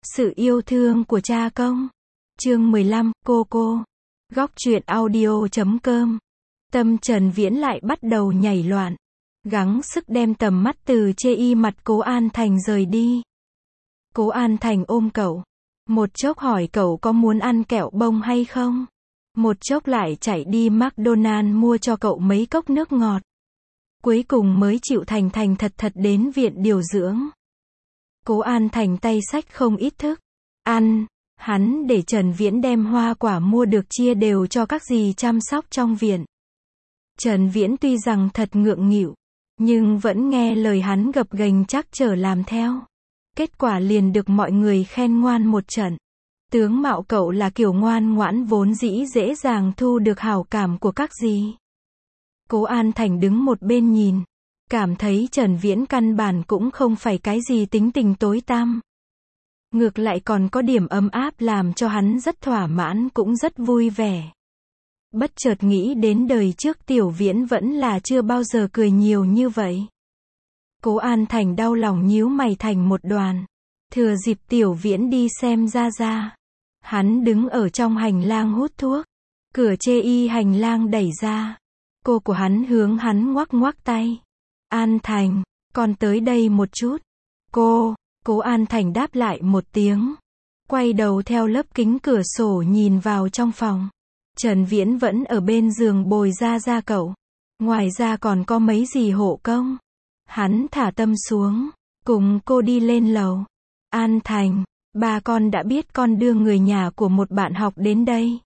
Sự yêu thương của cha công. Chương 15, cô. Góc truyện audio.com. Tâm Trần Viễn lại bắt đầu nhảy loạn. Gắng sức đem tầm mắt từ chê y mặt Cố An Thành rời đi. Cố An Thành ôm cậu. Một chốc hỏi cậu có muốn ăn kẹo bông hay không. Một chốc lại chạy đi McDonald mua cho cậu mấy cốc nước ngọt. Cuối cùng mới chịu thành thật đến viện điều dưỡng. Cố An Thành tay xách không ít thức ăn, hắn để Trần Viễn đem hoa quả mua được chia đều cho các dì chăm sóc trong viện. Trần Viễn tuy rằng thật ngượng nghịu, nhưng vẫn nghe lời hắn gập ghềnh chắc chở làm theo. Kết quả liền được mọi người khen ngoan một trận. Tướng mạo cậu là kiểu ngoan ngoãn vốn dĩ dễ dàng thu được hảo cảm của các dì. Cố An Thành đứng một bên nhìn, cảm thấy Trần Viễn căn bản cũng không phải cái gì tính tình tối tăm. Ngược lại còn có điểm ấm áp làm cho hắn rất thỏa mãn cũng rất vui vẻ. Bất chợt nghĩ đến đời trước Tiểu Viễn vẫn là chưa bao giờ cười nhiều như vậy. Cố An Thành đau lòng nhíu mày thành một đoàn. Thừa dịp Tiểu Viễn đi xem ra. Hắn đứng ở trong hành lang hút thuốc. Cửa chê y hành lang đẩy ra. Cô của hắn hướng hắn ngoắc tay. An Thành, con tới đây một chút. Cố An Thành đáp lại một tiếng. Quay đầu theo lớp kính cửa sổ nhìn vào trong phòng. Trần Viễn vẫn ở bên giường bồi ra cậu. Ngoài ra còn có mấy dì hộ công. Hắn thả tâm xuống, cùng cô đi lên lầu. An Thành, ba con đã biết con đưa người nhà của một bạn học đến đây.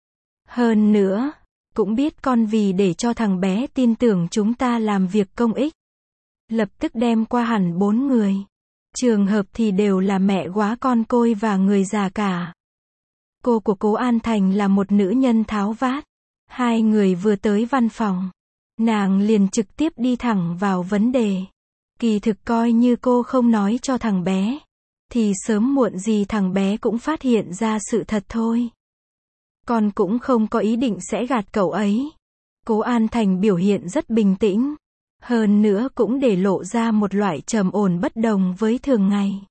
Hơn nữa, cũng biết con vì để cho thằng bé tin tưởng chúng ta làm việc công ích. Lập tức đem qua hẳn 4 người. Trường hợp thì đều là mẹ góa con côi và người già cả. Cô của Cố An Thành là một nữ nhân tháo vát. Hai người vừa tới văn phòng. Nàng liền trực tiếp đi thẳng vào vấn đề. Kỳ thực coi như cô không nói cho thằng bé. Thì sớm muộn gì thằng bé cũng phát hiện ra sự thật thôi. Con cũng không có ý định sẽ gạt cậu ấy. Cố An Thành biểu hiện rất bình tĩnh. Hơn nữa cũng để lộ ra một loại trầm ổn bất đồng với thường ngày.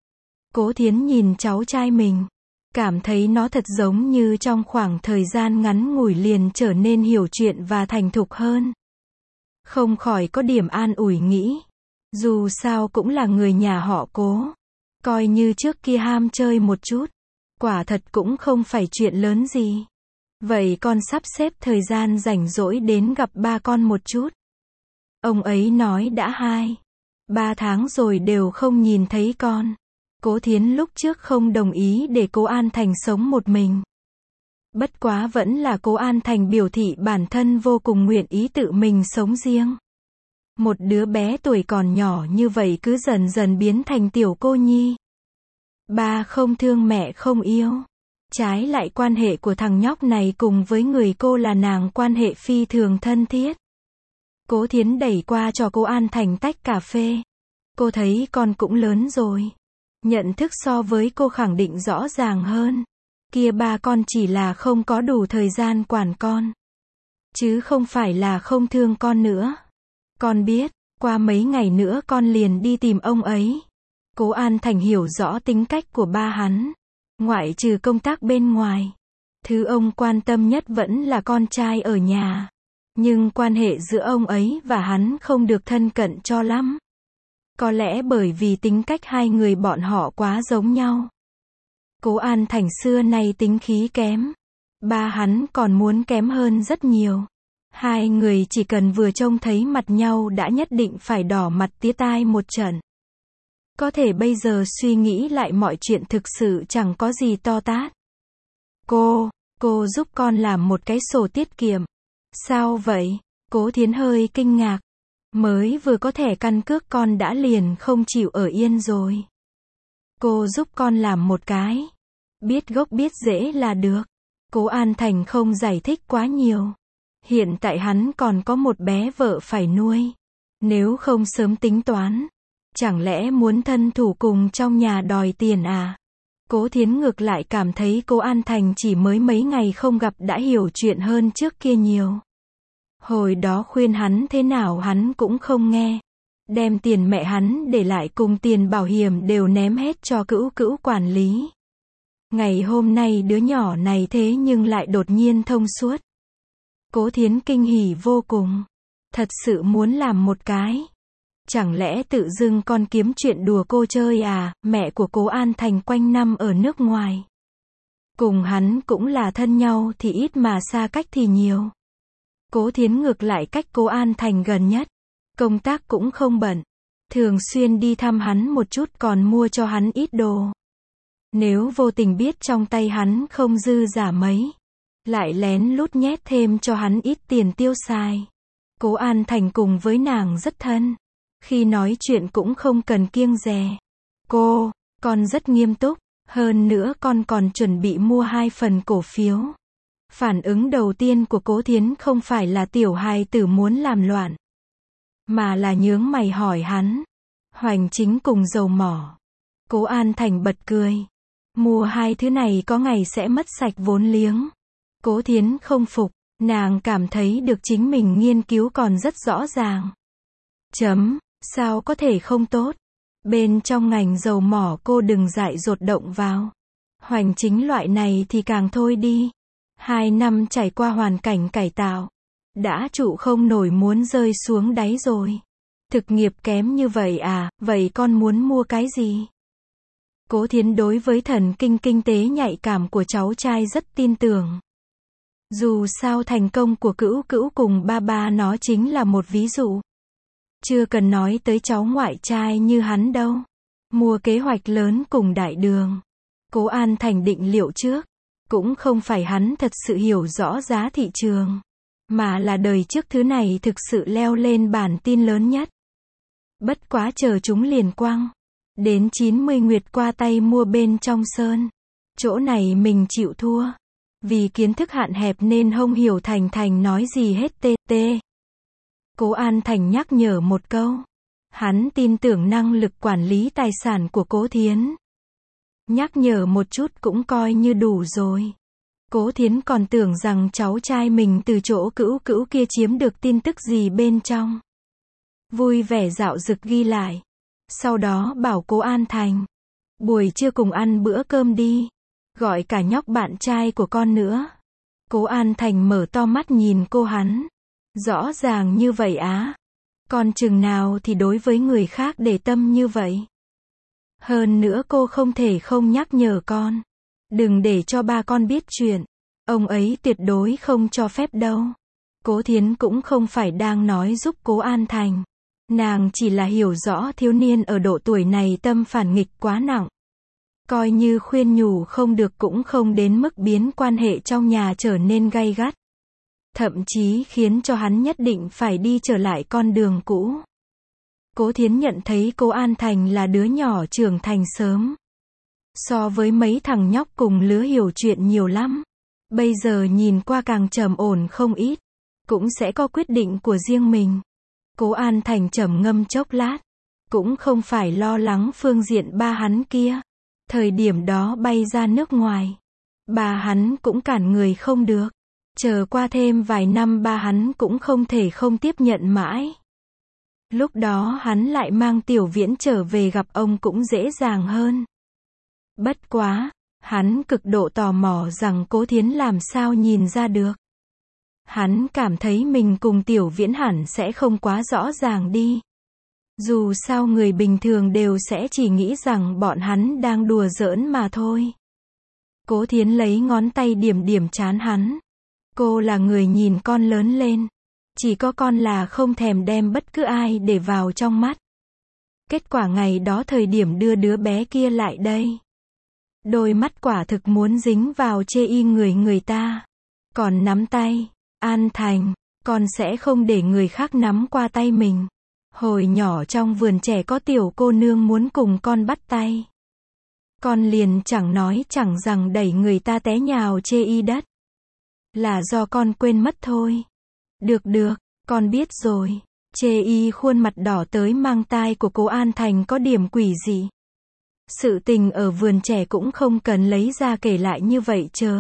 Cố Thiến nhìn cháu trai mình. Cảm thấy nó thật giống như trong khoảng thời gian ngắn ngủi liền trở nên hiểu chuyện và thành thục hơn. Không khỏi có điểm an ủi nghĩ. Dù sao cũng là người nhà họ Cố. Coi như trước kia ham chơi một chút. Quả thật cũng không phải chuyện lớn gì. Vậy con sắp xếp thời gian rảnh rỗi đến gặp ba con một chút. Ông ấy nói đã 2-3 tháng rồi đều không nhìn thấy con. Cố Thiến lúc trước không đồng ý để Cố An Thành sống một mình. Bất quá vẫn là Cố An Thành biểu thị bản thân vô cùng nguyện ý tự mình sống riêng. Một đứa bé tuổi còn nhỏ như vậy cứ dần dần biến thành tiểu cô nhi. Ba không thương mẹ không yêu. Trái lại quan hệ của thằng nhóc này cùng với người cô là nàng quan hệ phi thường thân thiết. Cố Thiến đẩy qua cho Cố An Thành tách cà phê. Cô thấy con cũng lớn rồi. Nhận thức so với cô khẳng định rõ ràng hơn. Kia ba con chỉ là không có đủ thời gian quản con. Chứ không phải là không thương con nữa. Con biết, qua mấy ngày nữa con liền đi tìm ông ấy. Cố An Thành hiểu rõ tính cách của ba hắn. Ngoại trừ công tác bên ngoài. Thứ ông quan tâm nhất vẫn là con trai ở nhà. Nhưng quan hệ giữa ông ấy và hắn không được thân cận cho lắm. Có lẽ bởi vì tính cách hai người bọn họ quá giống nhau. Cố An Thành xưa nay tính khí kém. Ba hắn còn muốn kém hơn rất nhiều. Hai người chỉ cần vừa trông thấy mặt nhau đã nhất định phải đỏ mặt tía tai một trận. Có thể bây giờ suy nghĩ lại mọi chuyện thực sự chẳng có gì to tát. Cô giúp con làm một cái sổ tiết kiệm. Sao vậy? Cố Thiến hơi kinh ngạc. Mới vừa có thẻ căn cước con đã liền không chịu ở yên rồi. Cô giúp con làm một cái. Biết gốc biết rễ là được. Cố An Thành không giải thích quá nhiều. Hiện tại hắn còn có một bé vợ phải nuôi. Nếu không sớm tính toán. Chẳng lẽ muốn thân thủ cùng trong nhà đòi tiền à? Cố Thiến ngược lại cảm thấy Cố An Thành chỉ mới mấy ngày không gặp đã hiểu chuyện hơn trước kia nhiều. Hồi đó khuyên hắn thế nào hắn cũng không nghe. đem tiền mẹ hắn để lại cùng tiền bảo hiểm đều ném hết cho Cữu Cữu quản lý. Ngày hôm nay đứa nhỏ này thế nhưng lại đột nhiên thông suốt. Cố Thiến kinh hỉ vô cùng. Thật sự muốn làm một cái. Chẳng lẽ tự dưng con kiếm chuyện đùa cô chơi à, mẹ của Cố An Thành quanh năm ở nước ngoài. Cùng hắn cũng là thân nhau thì ít mà xa cách thì nhiều. Cố Thiến ngược lại cách Cố An Thành gần nhất. Công tác cũng không bận. Thường xuyên đi thăm hắn một chút còn mua cho hắn ít đồ. Nếu vô tình biết trong tay hắn không dư giả mấy, lại lén lút nhét thêm cho hắn ít tiền tiêu xài. Cố An Thành cùng với nàng rất thân. Khi nói chuyện cũng không cần kiêng dè. Con rất nghiêm túc. Hơn nữa con còn chuẩn bị mua 2 phần cổ phiếu. Phản ứng đầu tiên của Cố Thiến không phải là tiểu hài tử muốn làm loạn, mà là nhướng mày hỏi hắn. Hoành chính cùng dầu mỏ. Cố An Thành bật cười. Mua 2 thứ này có ngày sẽ mất sạch vốn liếng. Cố Thiến không phục. Nàng cảm thấy được chính mình nghiên cứu còn rất rõ ràng. Sao có thể không tốt? Bên trong ngành dầu mỏ cô đừng dại dột động vào. Hoành chính loại này thì càng thôi đi. 2 năm trải qua hoàn cảnh cải tạo. Đã trụ không nổi muốn rơi xuống đáy rồi. Thực nghiệp kém như vậy à, vậy con muốn mua cái gì? Cố Thiến đối với thần kinh kinh tế nhạy cảm của cháu trai rất tin tưởng. Dù sao thành công của Cữu Cữu cùng ba nó chính là một ví dụ. Chưa cần nói tới cháu ngoại trai như hắn đâu. Mua kế hoạch lớn cùng đại đường. Cố An Thành định liệu trước. Cũng không phải hắn thật sự hiểu rõ giá thị trường, mà là đời trước thứ này thực sự leo lên bản tin lớn nhất. Bất quá chờ chúng liền quăng. Đến 90 nguyệt qua tay mua bên trong sơn. Chỗ này mình chịu thua. Vì kiến thức hạn hẹp nên không hiểu Thành nói gì hết tê. Cố An Thành nhắc nhở một câu. Hắn tin tưởng năng lực quản lý tài sản của Cố Thiến. Nhắc nhở một chút cũng coi như đủ rồi. Cố Thiến còn tưởng rằng cháu trai mình từ chỗ Cữu Cữu kia chiếm được tin tức gì bên trong. Vui vẻ dạo dực ghi lại. Sau đó bảo Cố An Thành. Buổi trưa cùng ăn bữa cơm đi. Gọi cả nhóc bạn trai của con nữa. Cố An Thành mở to mắt nhìn cô hắn. Rõ ràng như vậy á. Con chừng nào thì đối với người khác để tâm như vậy. Hơn nữa cô không thể không nhắc nhở con. Đừng để cho ba con biết chuyện. Ông ấy tuyệt đối không cho phép đâu. Cố Thiến cũng không phải đang nói giúp Cố An Thành. Nàng chỉ là hiểu rõ thiếu niên ở độ tuổi này tâm phản nghịch quá nặng. Coi như khuyên nhủ không được cũng không đến mức biến quan hệ trong nhà trở nên gay gắt. Thậm chí khiến cho hắn nhất định phải đi trở lại con đường cũ. Cố Thiến nhận thấy Cố An Thành là đứa nhỏ trưởng thành sớm. So với mấy thằng nhóc cùng lứa hiểu chuyện nhiều lắm. Bây giờ nhìn qua càng trầm ổn không ít. Cũng sẽ có quyết định của riêng mình. Cố An Thành trầm ngâm chốc lát. Cũng không phải lo lắng phương diện ba hắn kia. Thời điểm đó bay ra nước ngoài. Ba hắn cũng cản người không được. Chờ qua thêm vài năm ba hắn cũng không thể không tiếp nhận mãi. Lúc đó hắn lại mang Tiểu Viễn trở về gặp ông cũng dễ dàng hơn. Bất quá, hắn cực độ tò mò rằng Cố Thiến làm sao nhìn ra được. Hắn cảm thấy mình cùng Tiểu Viễn hẳn sẽ không quá rõ ràng đi. Dù sao người bình thường đều sẽ chỉ nghĩ rằng bọn hắn đang đùa giỡn mà thôi. Cố Thiến lấy ngón tay điểm điểm trán hắn. Cô là người nhìn con lớn lên. Chỉ có con là không thèm đem bất cứ ai để vào trong mắt. Kết quả ngày đó thời điểm đưa đứa bé kia lại đây. Đôi mắt quả thực muốn dính vào chê y người ta. Còn nắm tay. An Thành, con sẽ không để người khác nắm qua tay mình. Hồi nhỏ trong vườn trẻ có tiểu cô nương muốn cùng con bắt tay. Con liền chẳng nói chẳng rằng đẩy người ta té nhào chê y đất. Là do con quên mất thôi. Được, con biết rồi. Chê y khuôn mặt đỏ tới mang tai của Cố An Thành có điểm quỷ gì. Sự tình ở vườn trẻ cũng không cần lấy ra kể lại như vậy chớ.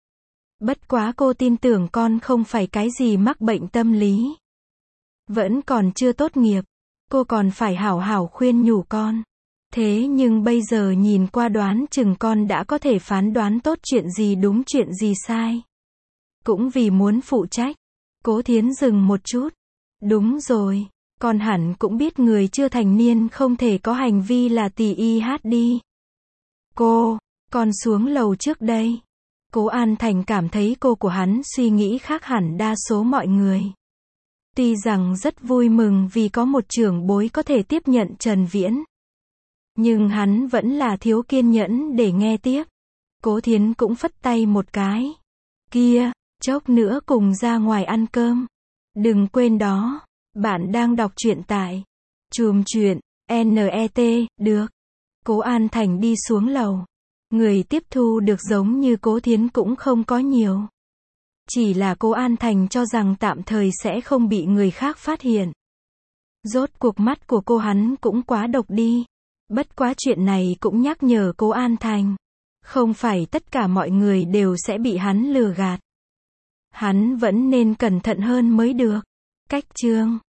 Bất quá cô tin tưởng con không phải cái gì mắc bệnh tâm lý. Vẫn còn chưa tốt nghiệp. cô còn phải hảo hảo khuyên nhủ con. Thế nhưng bây giờ nhìn qua đoán chừng con đã có thể phán đoán tốt chuyện gì đúng chuyện gì sai. Cũng vì muốn phụ trách. Cố Thiến dừng một chút. Đúng rồi, con hẳn cũng biết người chưa thành niên không thể có hành vi là tỳ y hát đi. Con xuống lầu trước đây. Cố An Thành cảm thấy cô của hắn suy nghĩ khác hẳn đa số mọi người. Tuy rằng rất vui mừng vì có một trưởng bối có thể tiếp nhận Trần Viễn. Nhưng hắn vẫn là thiếu kiên nhẫn để nghe tiếp. Cố Thiến cũng phất tay một cái. Kia, chốc nữa cùng ra ngoài ăn cơm. Đừng quên đó, bạn đang đọc truyện tại Chùm Chuyện, NET, được. Cố An Thành đi xuống lầu. Người tiếp thu được giống như Cố Thiến cũng không có nhiều. Chỉ là Cố An Thành cho rằng tạm thời sẽ không bị người khác phát hiện. Rốt cuộc mắt của cô hắn cũng quá độc đi. Bất quá chuyện này cũng nhắc nhở Cố An Thành. Không phải tất cả mọi người đều sẽ bị hắn lừa gạt. Hắn vẫn nên cẩn thận hơn mới được. Cách chương